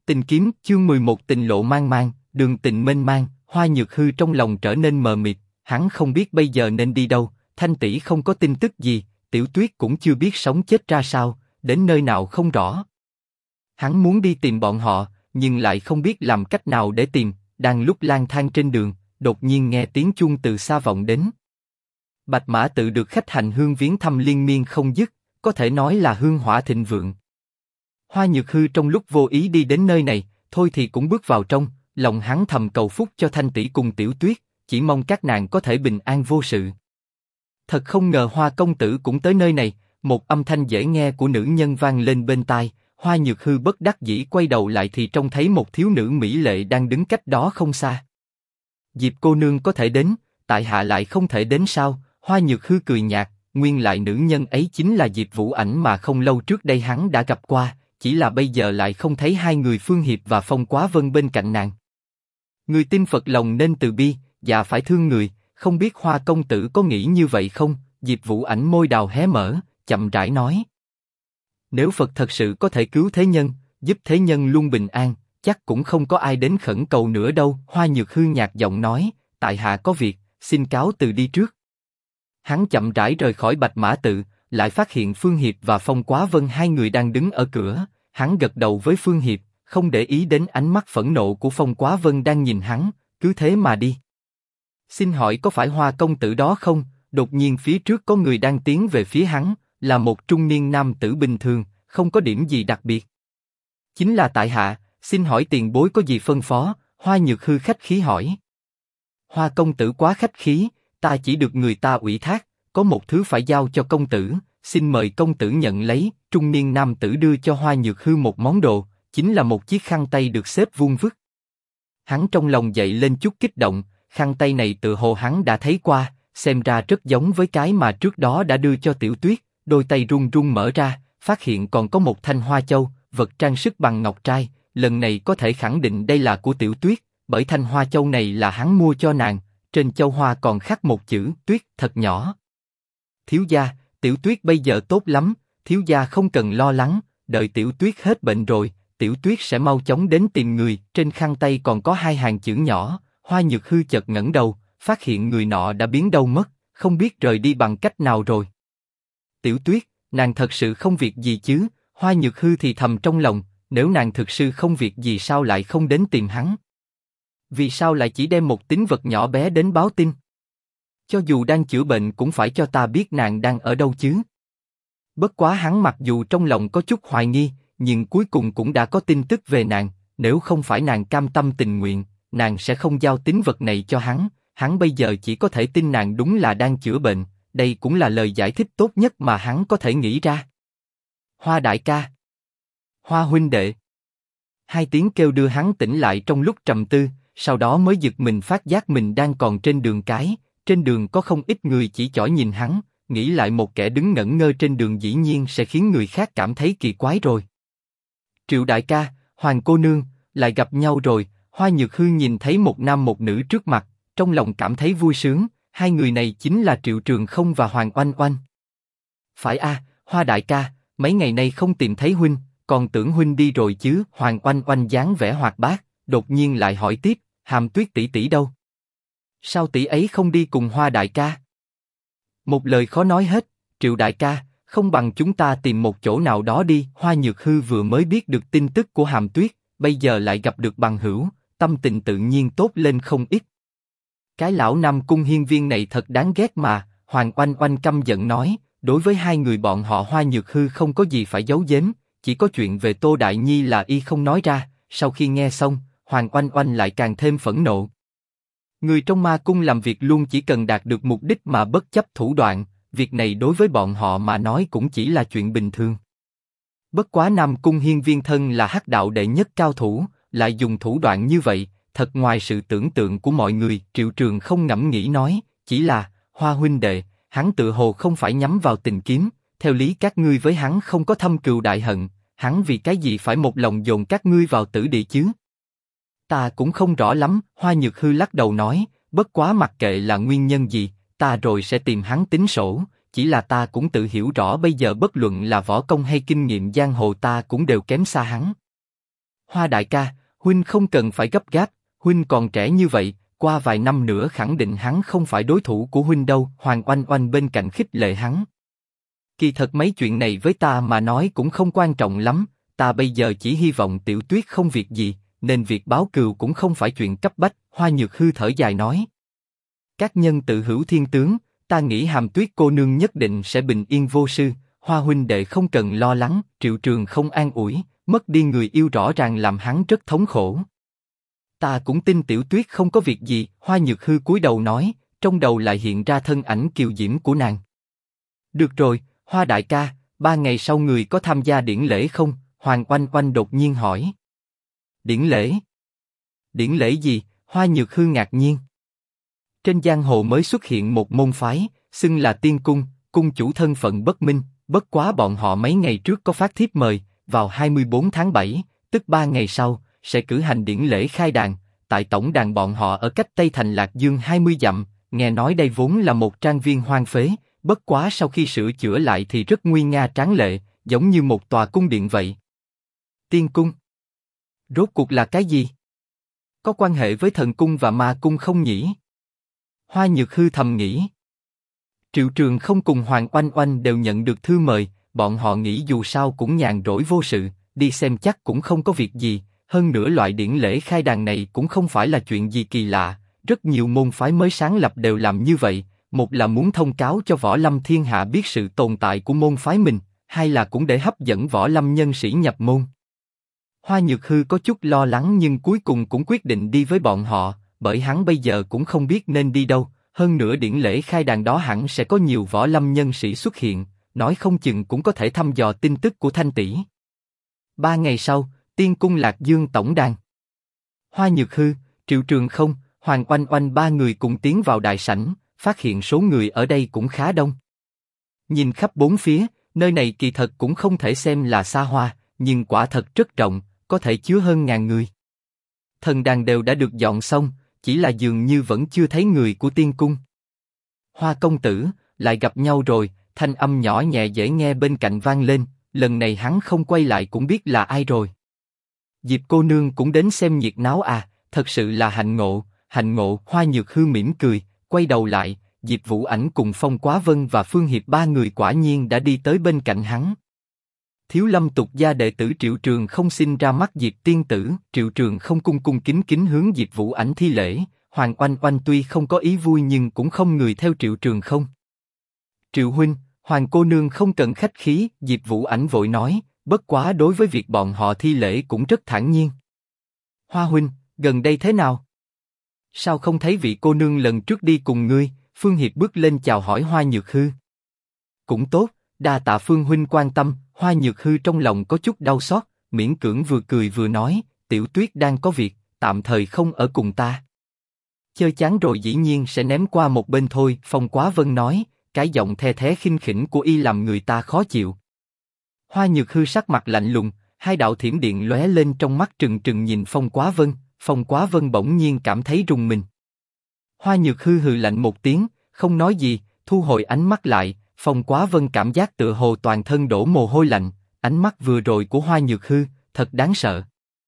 Tình kiếm chương 11 tình lộ mang mang, đường tình mênh mang, Hoa Nhược Hư trong lòng trở nên mờ mịt, hắn không biết bây giờ nên đi đâu, Thanh tỷ không có tin tức gì, Tiểu Tuyết cũng chưa biết sống chết ra sao, đến nơi nào không rõ. Hắn muốn đi tìm bọn họ, nhưng lại không biết làm cách nào để tìm, đang lúc lang thang trên đường, đột nhiên nghe tiếng chuông từ xa vọng đến. Bạch Mã Tự được khách hành hương viếng thăm liên miên không dứt, có thể nói là hương hỏa thịnh vượng. Hoa Nhược Hư trong lúc vô ý đi đến nơi này, thôi thì cũng bước vào trong, lòng hắn thầm cầu phúc cho Thanh tỷ cùng Tiểu Tuyết, chỉ mong các nàng có thể bình an vô sự. Thật không ngờ Hoa công tử cũng tới nơi này, một âm thanh dễ nghe của nữ nhân vang lên bên tai. Hoa Nhược Hư bất đắc dĩ quay đầu lại thì trông thấy một thiếu nữ mỹ lệ đang đứng cách đó không xa. Diệp cô nương có thể đến, tại hạ lại không thể đến sao? Hoa Nhược Hư cười nhạt, nguyên lại nữ nhân ấy chính là Diệp Vũ Ảnh mà không lâu trước đây hắn đã gặp qua, chỉ là bây giờ lại không thấy hai người Phương Hiệp và Phong Quá Vân bên cạnh nàng. Người tin Phật lòng nên từ bi, dạ phải thương người, không biết Hoa công tử có nghĩ như vậy không? Diệp Vũ Ảnh môi đào hé mở, chậm rãi nói. Nếu Phật thật sự có thể cứu thế nhân, giúp thế nhân luôn bình an, chắc cũng không có ai đến khẩn cầu nữa đâu. Hoa Nhược Hư nhạt giọng nói, tại hạ có việc, xin cáo từ đi trước. Hắn chậm rãi rời khỏi Bạch Mã Tự, lại phát hiện Phương Hiệp và Phong Quá Vân hai người đang đứng ở cửa. Hắn gật đầu với Phương Hiệp, không để ý đến ánh mắt phẫn nộ của Phong Quá Vân đang nhìn hắn, cứ thế mà đi. Xin hỏi có phải Hoa công tử đó không? Đột nhiên phía trước có người đang tiến về phía hắn, là một trung niên nam tử bình thường, không có điểm gì đặc biệt. Chính là tại hạ, xin hỏi tiền bối có gì phân phó? Hoa Nhược Hư khách khí hỏi. Hoa công tử quá khách khí, ta chỉ được người ta ủy thác, có một thứ phải giao cho công tử, xin mời công tử nhận lấy. Trung niên nam tử đưa cho Hoa Nhược Hư một món đồ, chính là một chiếc khăn tay được xếp vuông vức. Hắn trong lòng dậy lên chút kích động, khăn tay này tự hồ hắn đã thấy qua, xem ra rất giống với cái mà trước đó đã đưa cho Tiểu Tuyết. Đôi tay run run mở ra, phát hiện còn có một thanh hoa châu, vật trang sức bằng ngọc trai. Lần này có thể khẳng định đây là của Tiểu Tuyết, bởi thanh hoa châu này là hắn mua cho nàng. Trên châu hoa còn khắc một chữ Tuyết thật nhỏ. Thiếu gia, Tiểu Tuyết bây giờ tốt lắm, thiếu gia không cần lo lắng, đợi Tiểu Tuyết hết bệnh rồi, Tiểu Tuyết sẽ mau chóng đến tìm người. Trên khăn tay còn có hai hàng chữ nhỏ. Hoa Nhược Hư chợt ngẩng đầu, phát hiện người nọ đã biến đâu mất, không biết rời đi bằng cách nào rồi. Tiểu Tuyết, nàng thật sự không việc gì chứ? Hoa Nhược Hư thì thầm trong lòng, nếu nàng thực sự không việc gì sao lại không đến tìm hắn? Vì sao lại chỉ đem một tín vật nhỏ bé đến báo tin? Cho dù đang chữa bệnh cũng phải cho ta biết nàng đang ở đâu chứ. Bất quá hắn mặc dù trong lòng có chút hoài nghi, nhưng cuối cùng cũng đã có tin tức về nàng. Nếu không phải nàng cam tâm tình nguyện, nàng sẽ không giao tín vật này cho hắn. Hắn bây giờ chỉ có thể tin nàng đúng là đang chữa bệnh. Đây cũng là lời giải thích tốt nhất mà hắn có thể nghĩ ra. Hoa đại ca, Hoa huynh đệ. Hai tiếng kêu đưa hắn tỉnh lại trong lúc trầm tư, sau đó mới giật mình phát giác mình đang còn trên đường cái. Trên đường có không ít người chỉ chỏi nhìn hắn, nghĩ lại một kẻ đứng ngẩn ngơ trên đường dĩ nhiên sẽ khiến người khác cảm thấy kỳ quái rồi. Triệu đại ca, Hoàng cô nương, lại gặp nhau rồi. Hoa Nhược Hư nhìn thấy một nam một nữ trước mặt, trong lòng cảm thấy vui sướng. Hai người này chính là Triệu Trường Không và Hoàng Oanh Oanh. Phải a, Hoa đại ca, mấy ngày nay không tìm thấy huynh, còn tưởng huynh đi rồi chứ. Hoàng Oanh Oanh dáng vẻ hoạt bát, đột nhiên lại hỏi tiếp, Hàm Tuyết tỷ tỷ đâu? Sao tỷ ấy không đi cùng Hoa đại ca? Một lời khó nói hết. Triệu đại ca, không bằng chúng ta tìm một chỗ nào đó đi. Hoa Nhược Hư vừa mới biết được tin tức của Hàm Tuyết, bây giờ lại gặp được bằng hữu, tâm tình tự nhiên tốt lên không ít. Cái lão Nam Cung Hiên Viên này thật đáng ghét mà. Hoàng Oanh Oanh căm giận nói, đối với hai người bọn họ Hoa Nhược Hư không có gì phải giấu giếm, chỉ có chuyện về Tô Đại Nhi là y không nói ra. Sau khi nghe xong, Hoàng Oanh Oanh lại càng thêm phẫn nộ. Người trong ma cung làm việc luôn chỉ cần đạt được mục đích mà bất chấp thủ đoạn, việc này đối với bọn họ mà nói cũng chỉ là chuyện bình thường. Bất quá Nam Cung Hiên Viên thân là hắc đạo đệ nhất cao thủ, lại dùng thủ đoạn như vậy, thật ngoài sự tưởng tượng của mọi người. Triệu Trường Không ngẫm nghĩ nói, chỉ là, Hoa huynh đệ, hắn tự hồ không phải nhắm vào tình kiếm, theo lý các ngươi với hắn không có thâm cừu đại hận, hắn vì cái gì phải một lòng dồn các ngươi vào tử địa chứ? Ta cũng không rõ lắm. Hoa Nhược Hư lắc đầu nói, bất quá mặc kệ là nguyên nhân gì, ta rồi sẽ tìm hắn tính sổ. Chỉ là ta cũng tự hiểu rõ bây giờ bất luận là võ công hay kinh nghiệm giang hồ ta cũng đều kém xa hắn. Hoa đại ca, huynh không cần phải gấp gáp, huynh còn trẻ như vậy, qua vài năm nữa khẳng định hắn không phải đối thủ của huynh đâu. Hoàng Oanh Oanh bên cạnh khích lệ hắn. Kỳ thật mấy chuyện này với ta mà nói cũng không quan trọng lắm, ta bây giờ chỉ hy vọng Tiểu Tuyết không việc gì, nên việc báo cừu cũng không phải chuyện cấp bách. Hoa Nhược Hư thở dài nói. Các nhân tự hữu thiên tướng, ta nghĩ Hàm Tuyết cô nương nhất định sẽ bình yên vô sự. Hoa huynh đệ không cần lo lắng. Triệu Trường không an ủi, mất đi người yêu rõ ràng làm hắn rất thống khổ. Ta cũng tin Tiểu Tuyết không có việc gì. Hoa Nhược Hư cúi đầu nói, trong đầu lại hiện ra thân ảnh kiều diễm của nàng. Được rồi, Hoa đại ca, 3 ngày sau người có tham gia điển lễ không? Hoàng Oanh Oanh đột nhiên hỏi. Điển lễ? Điển lễ gì? Hoa Nhược Hư ngạc nhiên. Trên giang hồ mới xuất hiện một môn phái, xưng là Tiên Cung, cung chủ thân phận bất minh, bất quá bọn họ mấy ngày trước có phát thiếp mời, vào 24 tháng 7, tức 3 ngày sau, sẽ cử hành điển lễ khai đàn, tại tổng đàn bọn họ ở cách Tây Thành Lạc Dương 20 dặm, nghe nói đây vốn là một trang viên hoang phế, bất quá sau khi sửa chữa lại thì rất nguy nga tráng lệ, giống như một tòa cung điện vậy. Tiên Cung? Rốt cuộc là cái gì? Có quan hệ với thần cung và ma cung không nhỉ? Hoa Nhược Hư thầm nghĩ. Triệu Trường không cùng Hoàng Oanh Oanh đều nhận được thư mời, bọn họ nghĩ dù sao cũng nhàn rỗi vô sự, đi xem chắc cũng không có việc gì, hơn nữa loại điển lễ khai đàn này cũng không phải là chuyện gì kỳ lạ, rất nhiều môn phái mới sáng lập đều làm như vậy, một là muốn thông cáo cho võ lâm thiên hạ biết sự tồn tại của môn phái mình, hai là cũng để hấp dẫn võ lâm nhân sĩ nhập môn. Hoa Nhược Hư có chút lo lắng nhưng cuối cùng cũng quyết định đi với bọn họ, bởi hắn bây giờ cũng không biết nên đi đâu, hơn nữa điển lễ khai đàn đó hẳn sẽ có nhiều võ lâm nhân sĩ xuất hiện, nói không chừng cũng có thể thăm dò tin tức của Thanh tỷ. 3 ngày sau, Tiên Cung Lạc Dương tổng đàn. Hoa Nhược Hư, Triệu Trường không, Hoàng Oanh Oanh ba người cùng tiến vào đại sảnh, phát hiện số người ở đây cũng khá đông. Nhìn khắp bốn phía, nơi này kỳ thật cũng không thể xem là xa hoa, nhưng quả thật rất rộng, có thể chứa hơn 1000 người. Thần đàn đều đã được dọn xong, chỉ là dường như vẫn chưa thấy người của Tiên Cung. Hoa công tử, lại gặp nhau rồi, thanh âm nhỏ nhẹ dễ nghe bên cạnh vang lên, lần này hắn không quay lại cũng biết là ai rồi. Diệp cô nương cũng đến xem nhiệt náo à, thật sự là hạnh ngộ, hạnh ngộ. Hoa Nhược Hư mỉm cười, quay đầu lại, Diệp Vũ Ảnh cùng Phong Quá Vân và Phương Hiệp ba người quả nhiên đã đi tới bên cạnh hắn. Thiếu Lâm tục gia đệ tử Triệu Trường không xin ra mắt Diệp tiên tử. Triệu Trường không cung cung kính kính hướng Diệp Vũ Ảnh thi lễ. Hoàng Oanh Oanh tuy không có ý vui nhưng cũng không người theo Triệu Trường không. Triệu huynh, Hoàng cô nương không cần khách khí. Diệp Vũ Ảnh vội nói, bất quá đối với việc bọn họ thi lễ cũng rất thản nhiên. Hoa huynh, gần đây thế nào? Sao không thấy vị cô nương lần trước đi cùng ngươi? Phương Hiệp bước lên chào hỏi Hoa Nhược Hư. Cũng tốt, đa tạ Phương huynh quan tâm. Hoa Nhược Hư trong lòng có chút đau xót, miễn cưỡng vừa cười vừa nói, Tiểu Tuyết đang có việc, tạm thời không ở cùng ta. Chơi chán rồi dĩ nhiên sẽ ném qua một bên thôi. Phong Quá Vân nói, cái giọng the thé khinh khỉnh của y làm người ta khó chịu. Hoa Nhược Hư sắc mặt lạnh lùng, hai đạo thiểm điện lóe lên trong mắt trừng trừng nhìn Phong Quá Vân. Phong Quá Vân bỗng nhiên cảm thấy rùng mình. Hoa Nhược Hư hừ lạnh một tiếng, không nói gì, thu hồi ánh mắt lại. Phong Quá Vân cảm giác tựa hồ toàn thân đổ mồ hôi lạnh, ánh mắt vừa rồi của Hoa Nhược Hư, thật đáng sợ.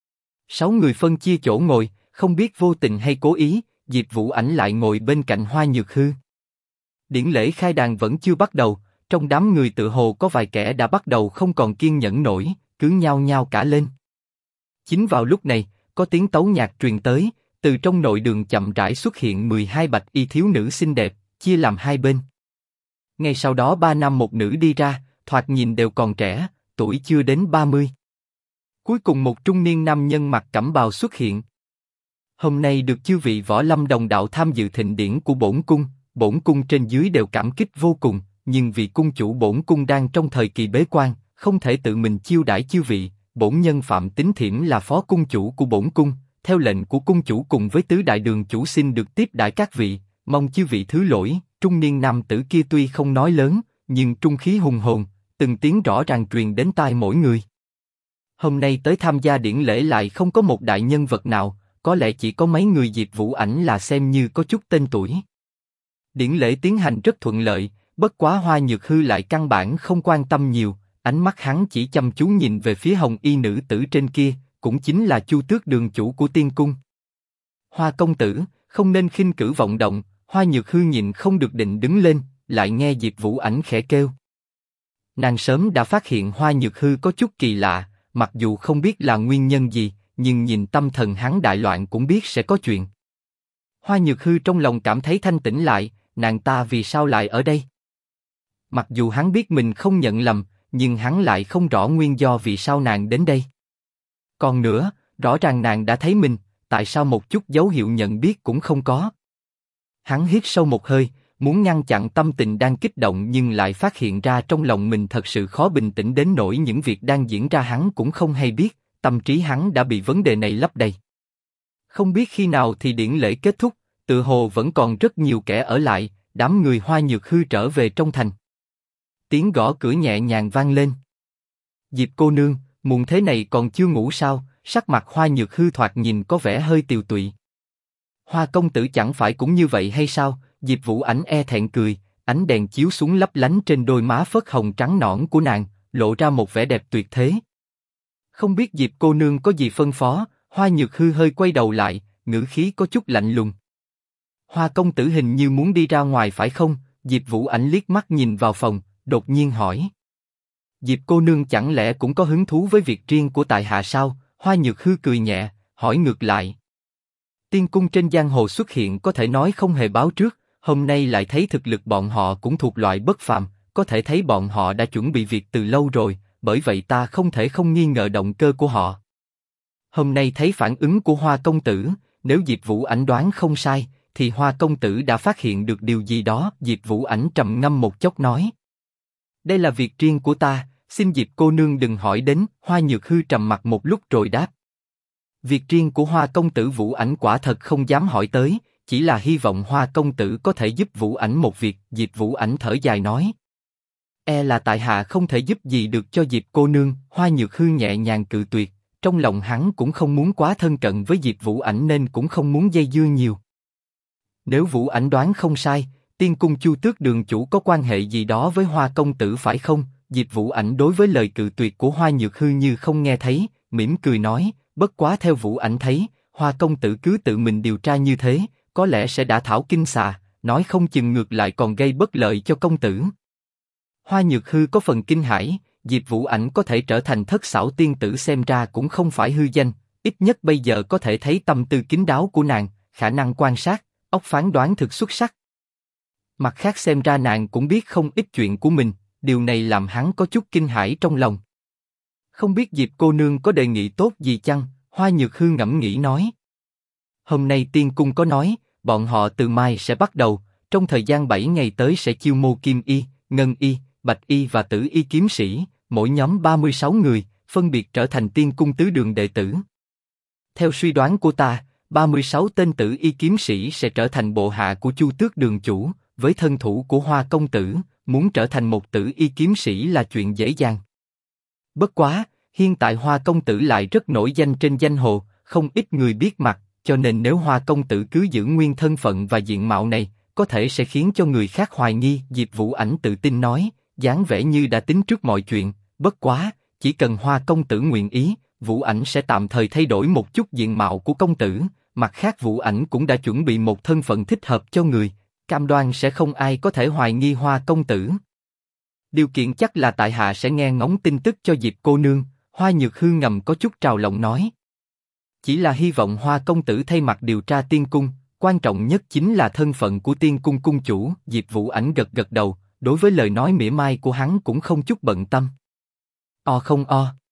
6 người phân chia chỗ ngồi, không biết vô tình hay cố ý, Diệp Vũ Ảnh lại ngồi bên cạnh Hoa Nhược Hư. Điển lễ khai đàn vẫn chưa bắt đầu, trong đám người tựa hồ có vài kẻ đã bắt đầu không còn kiên nhẫn nổi, cứ nhao nhao cả lên. Chính vào lúc này, có tiếng tấu nhạc truyền tới, từ trong nội đường chậm rãi xuất hiện 12 bạch y thiếu nữ xinh đẹp, chia làm hai bên. Ngay sau đó 3 nam một nữ đi ra, thoạt nhìn đều còn trẻ, tuổi chưa đến 30. Cuối cùng một trung niên nam nhân mặc cẩm bào xuất hiện. Hôm nay được chư vị võ lâm đồng đạo tham dự thịnh điển của bổn cung trên dưới đều cảm kích vô cùng, nhưng vì cung chủ bổn cung đang trong thời kỳ bế quan, không thể tự mình chiêu đãi chư vị. Bổn nhân Phạm Tín Thiểm là phó cung chủ của bổn cung, theo lệnh của cung chủ cùng với tứ đại đường chủ xin được tiếp đãi các vị, mong chư vị thứ lỗi. Trung niên nam tử kia tuy không nói lớn, nhưng trung khí hùng hồn, từng tiếng rõ ràng truyền đến tai mỗi người. Hôm nay tới tham gia điển lễ lại không có một đại nhân vật nào, có lẽ chỉ có mấy người Diệp Vũ Ảnh là xem như có chút tên tuổi. Điển lễ tiến hành rất thuận lợi, bất quá Hoa Nhược Hư lại căn bản không quan tâm nhiều, ánh mắt hắn chỉ chăm chú nhìn về phía hồng y nữ tử trên kia, cũng chính là Chu Tước đường chủ của Tiên cung. Hoa công tử, không nên khinh cử vọng động. Hoa Nhược Hư nhịn không được định đứng lên, lại nghe Diệp Vũ Ảnh khẽ kêu. Nàng sớm đã phát hiện Hoa Nhược Hư có chút kỳ lạ, mặc dù không biết là nguyên nhân gì, nhưng nhìn tâm thần hắn đại loạn cũng biết sẽ có chuyện. Hoa Nhược Hư trong lòng cảm thấy thanh tĩnh lại, nàng ta vì sao lại ở đây? Mặc dù hắn biết mình không nhận lầm, nhưng hắn lại không rõ nguyên do vì sao nàng đến đây. Còn nữa, rõ ràng nàng đã thấy mình, tại sao một chút dấu hiệu nhận biết cũng không có? Hắn hít sâu một hơi, muốn ngăn chặn tâm tình đang kích động nhưng lại phát hiện ra trong lòng mình thật sự khó bình tĩnh đến nỗi những việc đang diễn ra hắn cũng không hay biết, tâm trí hắn đã bị vấn đề này lấp đầy. Không biết khi nào thì điển lễ kết thúc, tự hồ vẫn còn rất nhiều kẻ ở lại, đám người Hoa Nhược Hư trở về trong thành. Tiếng gõ cửa nhẹ nhàng vang lên. Diệp cô nương, muộn thế này còn chưa ngủ sao? Sắc mặt Hoa Nhược Hư thoạt nhìn có vẻ hơi tiều tụy. Hoa công tử chẳng phải cũng như vậy hay sao? Diệp Vũ Ảnh e thẹn cười, ánh đèn chiếu xuống lấp lánh trên đôi má phớt hồng trắng nõn của nàng, lộ ra một vẻ đẹp tuyệt thế. Không biết Diệp cô nương có gì phân phó? Hoa Nhược Hư hơi quay đầu lại, ngữ khí có chút lạnh lùng. Hoa công tử hình như muốn đi ra ngoài phải không? Diệp Vũ Ảnh liếc mắt nhìn vào phòng, đột nhiên hỏi. Diệp cô nương chẳng lẽ cũng có hứng thú với việc riêng của tại hạ sao? Hoa Nhược Hư cười nhẹ, hỏi ngược lại. Tiên cung trên giang hồ xuất hiện có thể nói không hề báo trước, hôm nay lại thấy thực lực bọn họ cũng thuộc loại bất phàm, có thể thấy bọn họ đã chuẩn bị việc từ lâu rồi, bởi vậy ta không thể không nghi ngờ động cơ của họ. Hôm nay thấy phản ứng của Hoa công tử, nếu Diệp Vũ Ảnh đoán không sai, thì Hoa công tử đã phát hiện được điều gì đó. Diệp Vũ Ảnh trầm ngâm một chốc nói. Đây là việc riêng của ta, xin Diệp cô nương đừng hỏi đến. Hoa Nhược Hư trầm mặt một lúc rồi đáp. Việc riêng của Hoa công tử Vũ Ảnh quả thật không dám hỏi tới, chỉ là hy vọng Hoa công tử có thể giúp Vũ Ảnh một việc. Diệp Vũ Ảnh thở dài nói. E là tại hạ không thể giúp gì được cho Diệp cô nương. Hoa Nhược Hư nhẹ nhàng cự tuyệt, trong lòng hắn cũng không muốn quá thân cận với Diệp Vũ Ảnh nên cũng không muốn dây dưa nhiều. Nếu Vũ Ảnh đoán không sai, Tiên cung Chu Tước đường chủ có quan hệ gì đó với Hoa công tử phải không? Diệp Vũ Ảnh đối với lời cự tuyệt của Hoa Nhược Hư như không nghe thấy, mỉm cười nói, bất quá theo Vũ Ảnh thấy, Hoa công tử cứ tự mình điều tra như thế, có lẽ sẽ đả thảo kinh xà, nói không chừng ngược lại còn gây bất lợi cho công tử. Hoa Nhược Hư có phần kinh hãi, Diệp Vũ Ảnh có thể trở thành thất xảo tiên tử xem ra cũng không phải hư danh, ít nhất bây giờ có thể thấy tâm tư kín đáo của nàng, khả năng quan sát, óc phán đoán thực xuất sắc. Mặt khác xem ra nàng cũng biết không ít chuyện của mình, điều này làm hắn có chút kinh hãi trong lòng. Không biết Diệp cô nương có đề nghị tốt gì chăng? Hoa Nhược Hư ngẫm nghĩ nói. Hôm nay Tiên cung có nói, bọn họ từ mai sẽ bắt đầu, trong thời gian 7 ngày tới sẽ chiêu mộ kim y, ngân y, bạch y và tử y kiếm sĩ, mỗi nhóm 36 người, phân biệt trở thành Tiên cung tứ đường đệ tử. Theo suy đoán của ta, 36 tên tử y kiếm sĩ sẽ trở thành bộ hạ của Chu Tước đường chủ, với thân thủ của Hoa công tử, muốn trở thành một tử y kiếm sĩ là chuyện dễ dàng. Bất quá, hiện tại Hoa công tử lại rất nổi danh trên danh hồ, không ít người biết mặt, cho nên nếu Hoa công tử cứ giữ nguyên thân phận và diện mạo này, có thể sẽ khiến cho người khác hoài nghi. Diệp Vũ Ảnh tự tin nói, dáng vẻ như đã tính trước mọi chuyện. Bất quá, chỉ cần Hoa công tử nguyện ý, Vũ Ảnh sẽ tạm thời thay đổi một chút diện mạo của công tử. Mặt khác Vũ Ảnh cũng đã chuẩn bị một thân phận thích hợp cho người, cam đoan sẽ không ai có thể hoài nghi Hoa công tử. Điều kiện chắc là tại hạ sẽ nghe ngóng tin tức cho Diệp cô nương. Hoa Nhược Hư ngầm có chút trào lòng nói. Chỉ là hy vọng Hoa công tử thay mặt điều tra Tiên cung, quan trọng nhất chính là thân phận của Tiên cung cung chủ. Diệp Vũ Ảnh gật gật đầu, đối với lời nói mỉa mai của hắn cũng không chút bận tâm. O không o.